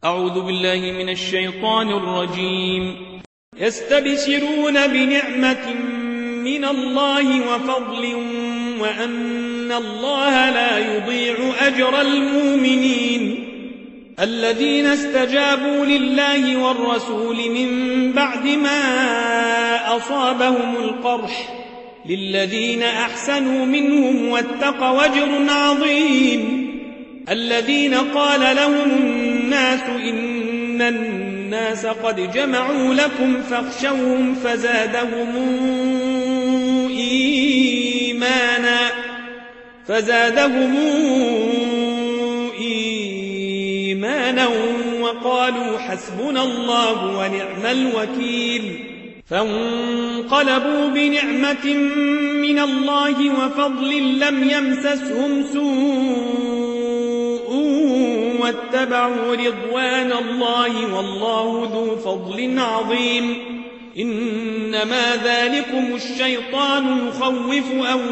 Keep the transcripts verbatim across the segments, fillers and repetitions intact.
أعوذ بالله من الشيطان الرجيم. يستبشرون بنعمة من الله وفضل وأن الله لا يضيع أجر المؤمنين الذين استجابوا لله والرسول من بعد ما أصابهم القرح للذين أحسنوا منهم واتقوا أجر عظيم. الذين قال لهم الناس إن الناس قد جمعوا لكم فاخشوهم فزادهم إيمانا فزادهم إيمانا وقالوا حسبنا الله ونعم الوكيل. فانقلبوا بنعمة من الله وفضل لم يمسسهم سوء واتبعوا رضوان الله والله ذو فضل عظيم. إنما ذلكم الشيطان يخوف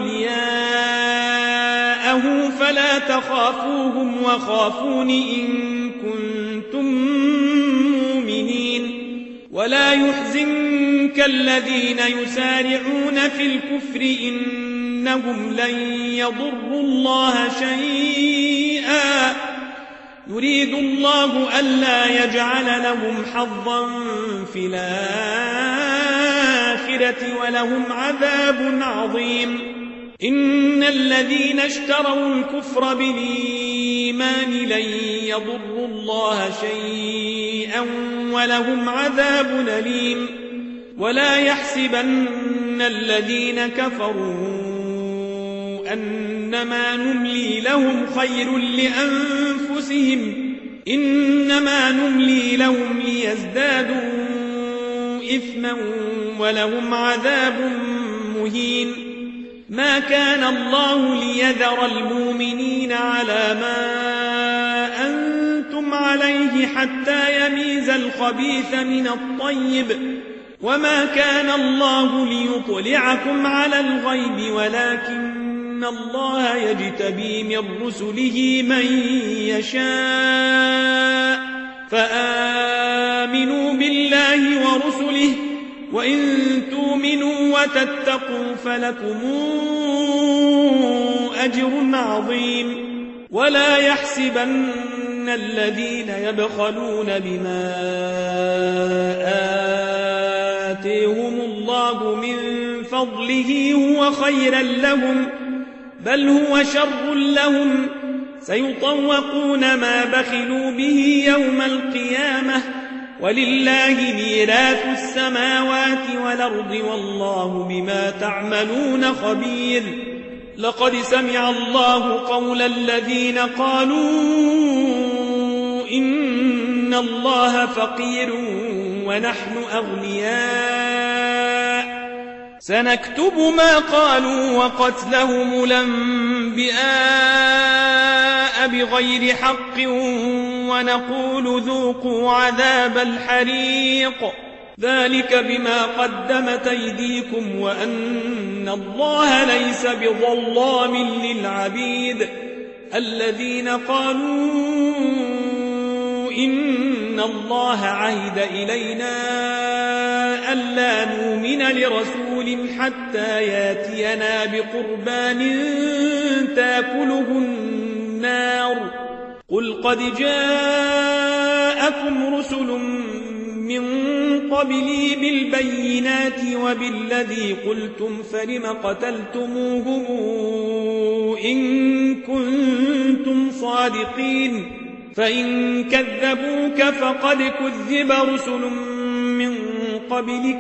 أولياءه فلا تخافوهم وخافون إن كنتم مؤمنين. ولا يحزنك الذين يسارعون في الكفر إنهم لن يضروا الله شيئا يريد الله ألا يجعل لهم حظا في الآخرة ولهم عذاب عظيم. إن الذين اشتروا الكفر بالإيمان لن يضروا الله شيئا ولهم عذاب أليم. ولا يحسبن الذين كفروا أنما نملي لهم خير لأنفسهم إنما نملي لهم ليزدادوا إثما ولهم عذاب مهين. ما كان الله ليذر المؤمنين على ما أنتم عليه حتى يميز الخبيث من الطيب وما كان الله ليطلعكم على الغيب ولكن إن الله يجتبي من رسله من يشاء فآمنوا بالله ورسله وإن تؤمنوا وتتقوا فلكم أجر عظيم. ولا يحسبن الذين يبخلون بما آتيهم الله من فضله هو خيرا لهم بل هو شر لهم سيطوقون ما بخلوا به يوم القيامة ولله ميراث السماوات والأرض والله بما تعملون خبير. لقد سمع الله قول الذين قالوا إن الله فقير ونحن أغنياء سنكتب ما قالوا وقتلهم الأنبياء بغير حق ونقول ذوقوا عذاب الحريق ذلك بما قدمت أيديكم وأن الله ليس بظلام للعبيد. الذين قالوا إن الله عهد إلينا ألا نؤمن لرسول حتى ياتينا بقربان تاكله النار قل قد جاءكم رسل من قبلي بالبينات وبالذي قلتم فلم قتلتموهم إن كنتم صادقين فإن كذبوك فقد كذب رسل من قبلك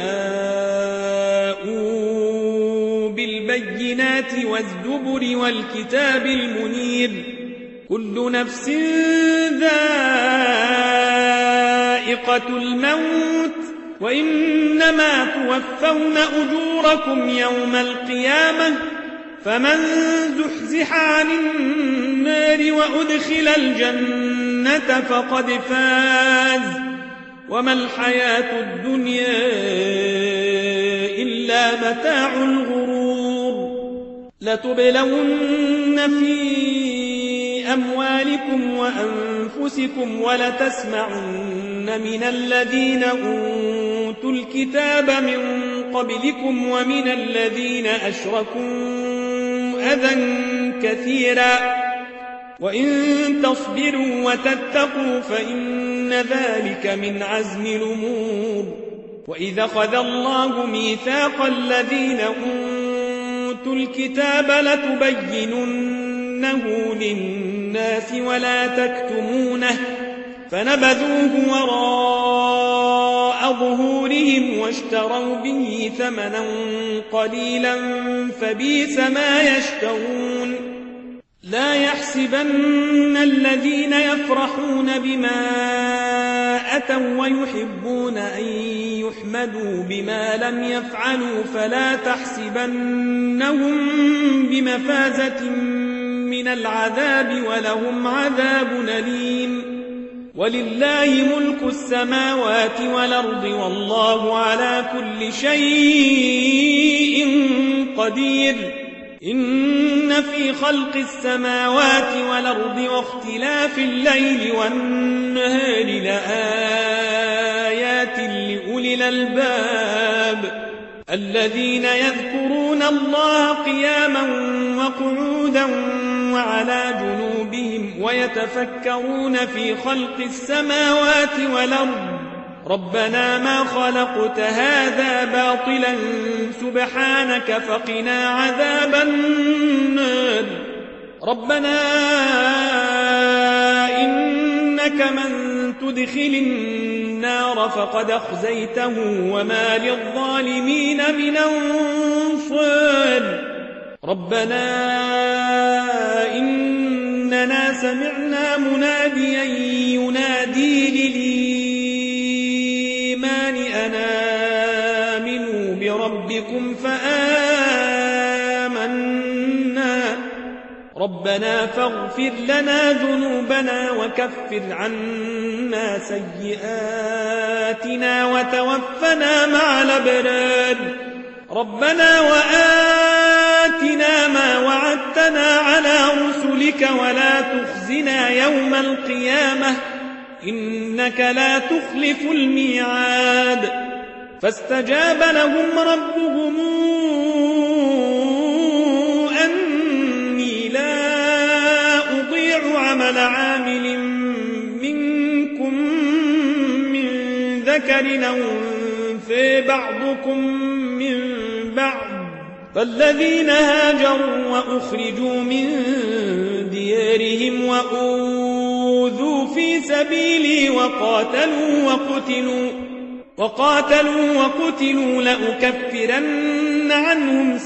جاءوا بالبينات والزبر والكتاب المنير كل نفس ذائقة الموت وإنما توفون أجوركم يوم القيامة فمن زحزح عن النار وأدخل الجنة فقد فاز وما الحياة الدنيا إلا متاع الغرور. لتبلون في أموالكم وأنفسكم ولتسمعن من الذين أوتوا الكتاب من قبلكم ومن الذين أشركوا أذى كثيرا وإن تصبروا وتتقوا فإن ذلك من عزم الأمور. وإذا أخذ الله ميثاق الذين أوتوا الكتاب لتبيننه للناس ولا تكتمونه فنبذوه وراء ظهورهم واشتروا به ثمنا قليلا فبئس ما يشترون. لا يحسبن الذين يفرحون بما أتوا ويحبون أن يحمدوا بما لم يفعلوا فلا تحسبنهم بمفازة من العذاب ولهم عذاب أليم. ولله ملك السماوات والأرض والله على كل شيء قدير. إن في خلق السماوات والأرض واختلاف الليل والنهار لآيات لأولي الألباب الذين يذكرون الله قياما وقعودا وعلى جنوبهم ويتفكرون في خلق السماوات والأرض ربنا ما خلقت هذا باطلا سبحانك فقنا عذاب النار. ربنا إنك من تدخل النار فقد أخزيته وما للظالمين من أنصار. ربنا إننا سمعنا مناديا ينادي للإيمان أن آمنوا بربكم فآمنا ربنا فاغفر لنا ذنوبنا وكفر عنا سيئاتنا وتوفنا مع الأبرار. ربنا وآتنا ما وعدتنا على رسلك ولا تخزنا يوم القيامة إنك لا تخلف الميعاد. فاستجاب لهم ربهم أني لا أضيع عمل عامل منكم من ذكر أو أنثى بعضكم من بعض فالذين هاجروا وأخرجوا من ديارهم وأوذوا في سبيلي وقاتلوا وقتلوا وقاتلوا وقتلوا لأكفرن عنهم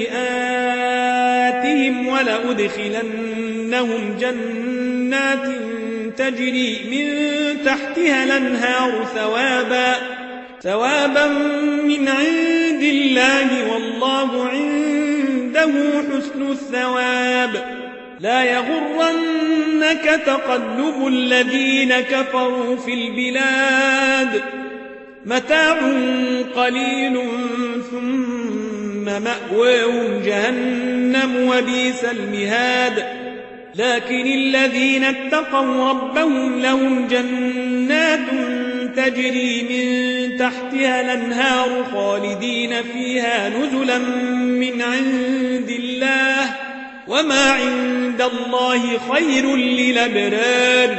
سيئاتهم ولأدخلنهم جنات تجري من تحتها الأنهار ثوابا ثوابا من عند الله والله عنده حسن الثواب. لا يغرنك تقلب الذين كفروا في البلاد متاع قليل ثم مأواهم جهنم وبئس المهاد. لكن الذين اتقوا ربهم لهم جنات تجري من تحتها الأنهار خالدين فيها نزلا من عند الله وما عند الله خير للأبرار.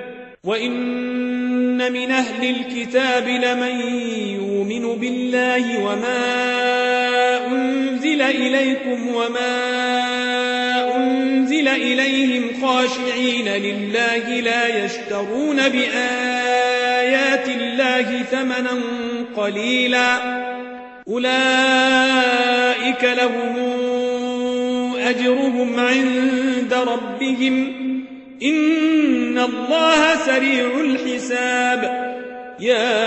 وإن من أهل الكتاب لمن يؤمن بالله وما أنزل إليكم وما أنزل إليهم خاشعين لله لا يشترون بآيات الله ثمنا قليلا أولئك لهم أجرهم عند ربهم إن الله سريع الحساب. يا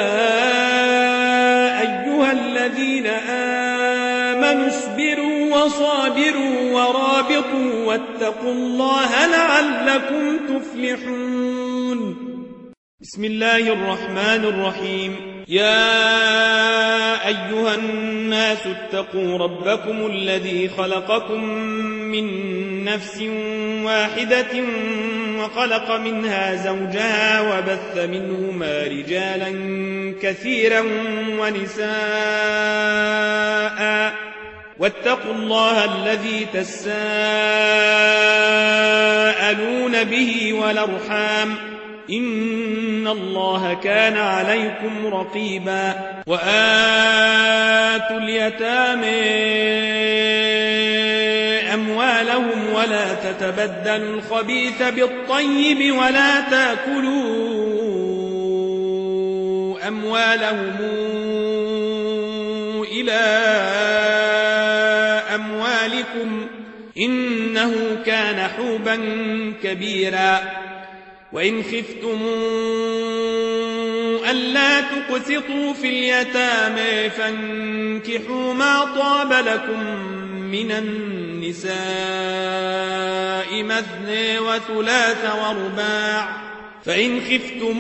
أيها الذين آمنوا اصبروا وصابروا ورابطوا واتقوا الله لعلكم تفلحون. بسم الله الرحمن الرحيم. يا أيها الناس اتقوا ربكم الذي خلقكم من نفس واحدة وخلق منها زوجها وبث منهما رجالا كثيرا ونساء واتقوا الله الذي تساءلون به والأرحام إن الله كان عليكم رقيبا وآتوا اليتامى أموالهم ولا تتبدلوا الخبيث بالطيب ولا تأكلوا أموالهم إلى أموالكم إنه كان حوبا كبيرا وإن خفتم ألا تقسطوا في اليتامى فانكحوا ما طاب لكم من النساء مثنى وثلاث ورباع فإن خفتم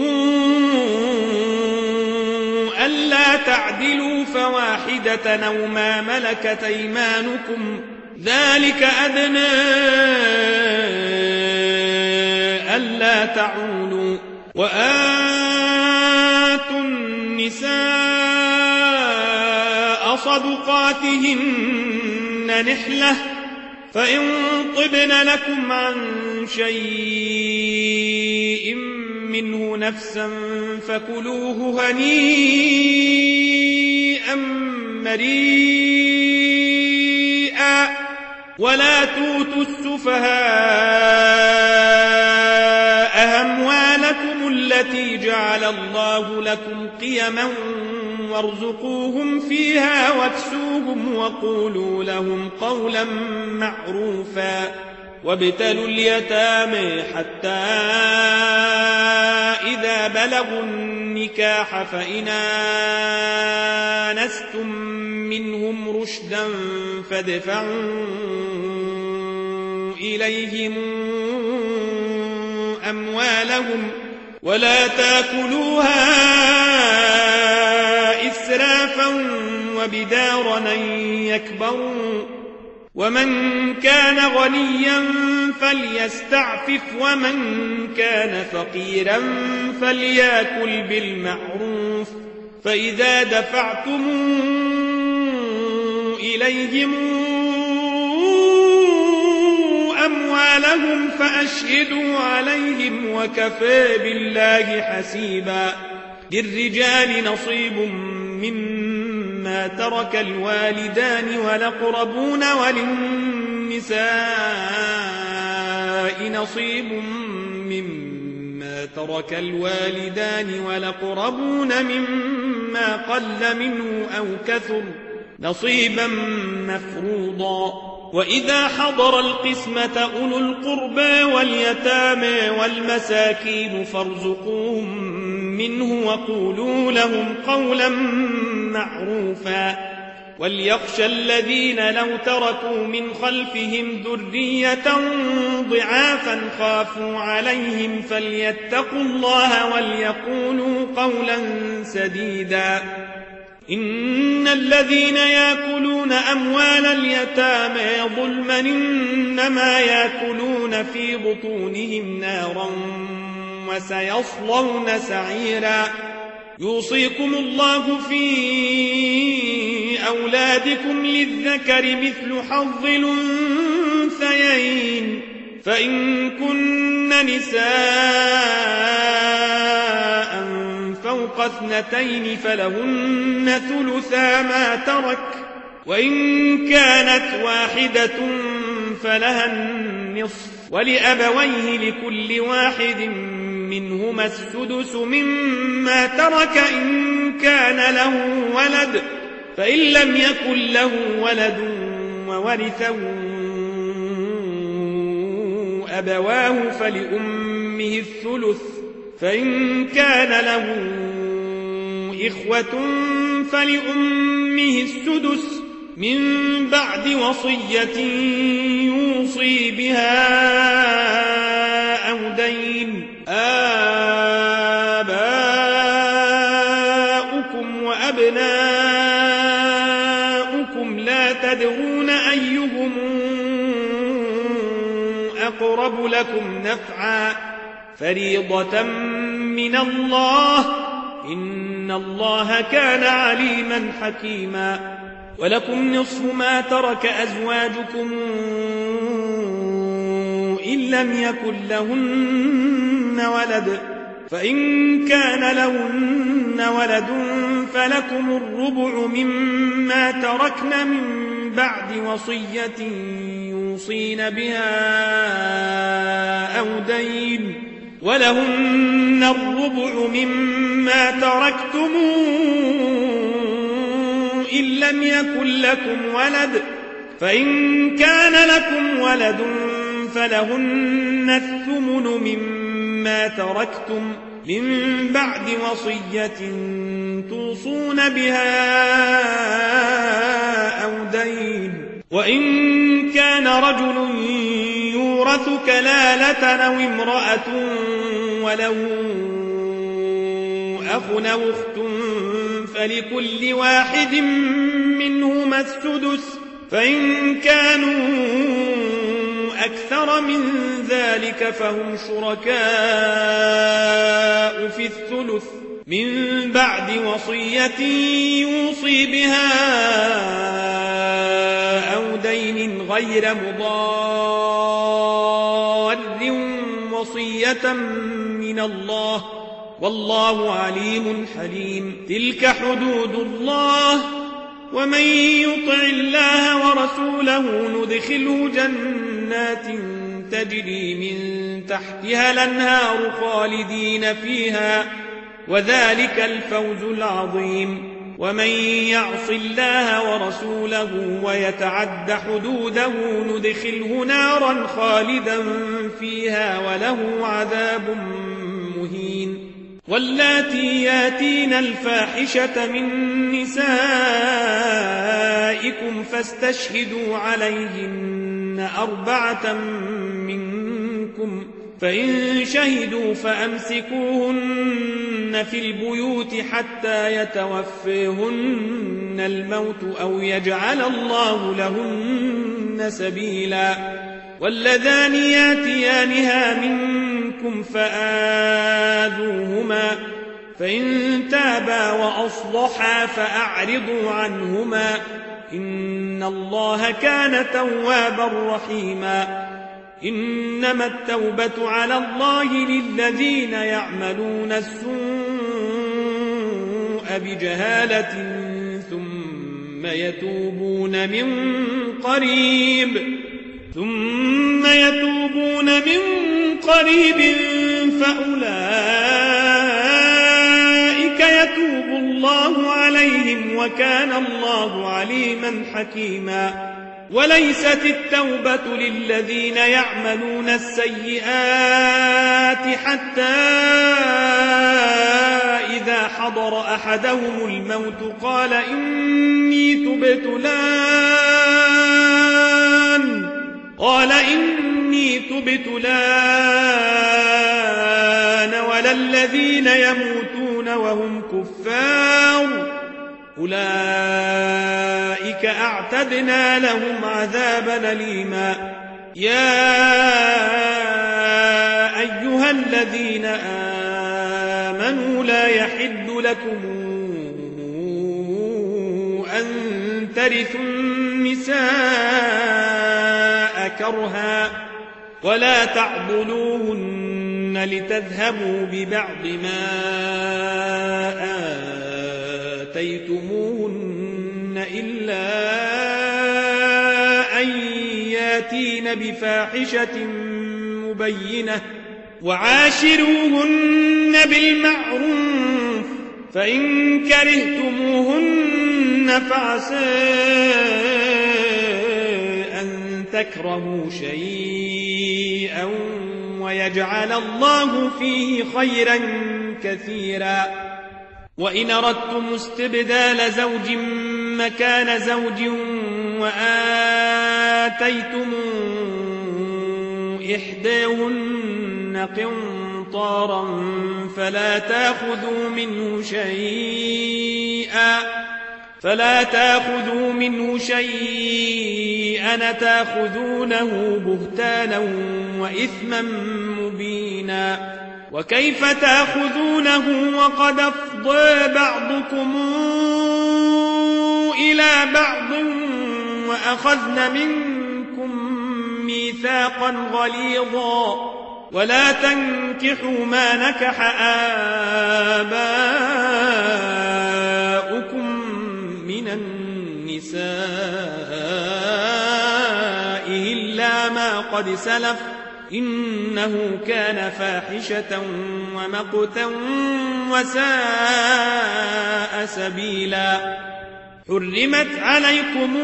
ألا تعدلوا فواحدة أو ما ملكت أيمانكم ذلك أدنى ألا تعولوا وآتوا النساء صدقاتهن نحلة فإن طبن لكم عن شيء منه نفسا فكلوه هنيئا مريئا ولا توتوا السفهاء أموالكم التي جعل الله لكم قيما وارزقوهم فيها واكسوهم وقولوا لهم قولا معروفا وابتلوا اليتامى حتى إذا بلغوا النكاح فإن آنستم منهم رشدا فادفعوا إليهم أموالهم ولا تأكلوها إسرافا وبدارا أن يكبروا ومن كان غنيا فليستعفف ومن كان فقيرا فليأكل بالمعروف فإذا دفعتم إليهم أموالهم فأشهدوا عليهم وكفى بالله حسيبا للرجال نصيب مما ترك الوالدان والأقربون وللنساء نصيب مما ترك الوالدان والأقربون مما قل منه أو كثر نصيبا مفروضا وإذا حضر القسمة أولو القربى واليتامى والمساكين فارزقوهم منه وقولوا لهم قولا معروفا وليخشى الذين لو تركوا من خلفهم ذرية ضعافا خافوا عليهم فليتقوا الله وليقولوا قولا سديدا إن الذين يأكلون أموال اليتامى ظلما إنما يأكلون في بطونهم نارا وسيصلون سعيرا يوصيكم الله في أولادكم للذكر مثل حظ الأنثيين فإن كن نساء فوق اثنتين فلهن ثلثا ما ترك وإن كانت واحدة فلها النصف ولأبويه لكل واحد منهما السدس مما ترك إن كان له ولد فإن لم يكن له ولد وورثه أبواه فلأمه الثلث فإن كان له إخوة فلأمه السدس من بعد وصية يوصي بها أو دين آباؤكم أقرب لكم نفعا فريضة من الله إن الله كان عليما حكيما ولكم نصف ما ترك أزواجكم إن لم يكن لهن ولد فإن كان لهن ولد فلكم الربع مما تركن من بعد وصية يوصين بها أو دين ولهن الربع مما تركتم إن لم يكن لكم ولد فإن كان لكم ولد فلهن الثمن مما تركتم من بعد وصية توصون بها أو دين وإن كان رجل يورث كلالة أو امرأة وله أخ أو أخت فلكل واحد منهما السدس فإن كانوا أكثر من ذلك فهم شركاء في الثلث من بعد وصية يوصي بها أو دين غير مضار وصية من الله والله عليم حليم تلك حدود الله ومن يطع الله ورسوله ندخله جنات تجري من تحتها الأنهار خالدين فيها وذلك الفوز العظيم ومن يعص الله ورسوله ويتعد حدوده ندخله نارا خالدا فيها وله عذاب مهين واللاتي ياتين الفاحشة من نسائكم فاستشهدوا عليهن أربعة منكم فإن شهدوا فأمسكوهن في البيوت حتى يتوفيهن الموت أو يجعل الله لهن سبيلا واللذان ياتيانها منكم فآذوهما فإن تابا وأصلحا فأعرضوا عنهما إن الله كان توابا رحيما إنما التوبة على الله للذين يعملون السوء بجهالة ثم يتوبون من قريب ثم يتوبون من قريب فأولئك يتوب الله عليهم وكان الله عليما حكيما وليست التوبة للذين يعملون السيئات حتى إذا حضر أحدهم الموت قال إني تبت الآن قال إني تبت الآن ولا الذين يموتون وهم كفار أولئك أعتدنا لهم عذابا أليما يا أيها الذين آمنوا لا يحل لكم أن ترثوا النساء كرها ولا تعضلوهن لتذهبوا ببعض ما آتيتموهن إلا أن ياتين بفاحشة مبينة وعاشروهن بالمعروف فإن كرهتموهن فعسى أن تكرهوا شيئا ويجعل الله فيه خيرا كثيرا وإن أردتم استبدال زوج مكان زوج وآتيتم إحداهن قنطارا فلا تأخذوا منه شيئا فلا تأخذوا منه شيئا تأخذونه بهتانا وإثما مبينا وكيف تأخذونه وقد أفضى بعضكم إلى بعض وأخذن منكم ميثاقا غليظا ولا تنكحوا ما نكح آباؤكم من النساء إلا ما قد سلف إنه كان فاحشة ومقتا وساء سبيلا حرمت عليكم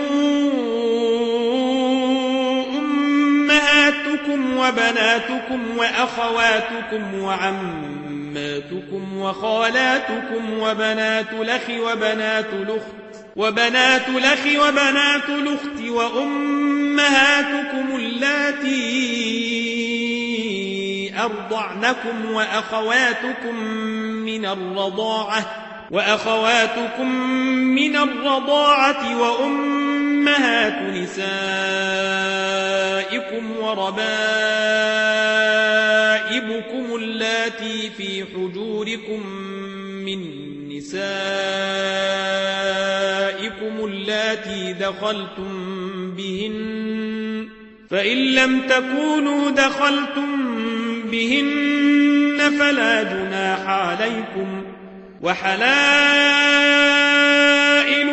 أمهاتكم وبناتكم وأخواتكم وعماتكم وخالاتكم وبنات الأخ وبنات الأخت وبنات الأخ وبنات الأخت وأمهاتكم اللاتي أرضعنكم وأخواتكم من الرضاعة وأخواتكم من الرضاعة وأمهات نسائكم وربائبكم اللاتي في حجوركم من نسائكم اللاتي دخلتم بهن فإن لم تكونوا دخلتم بهن فلا جناح عليكم وحلائل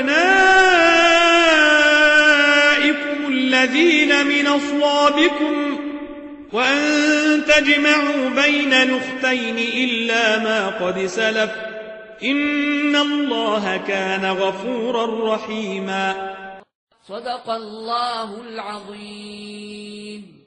أبنائكم الذين من أصلابكم وأن تجمعوا بين الأختين إلا ما قد سلف إن الله كان غفورا رحيما. صدق الله العظيم.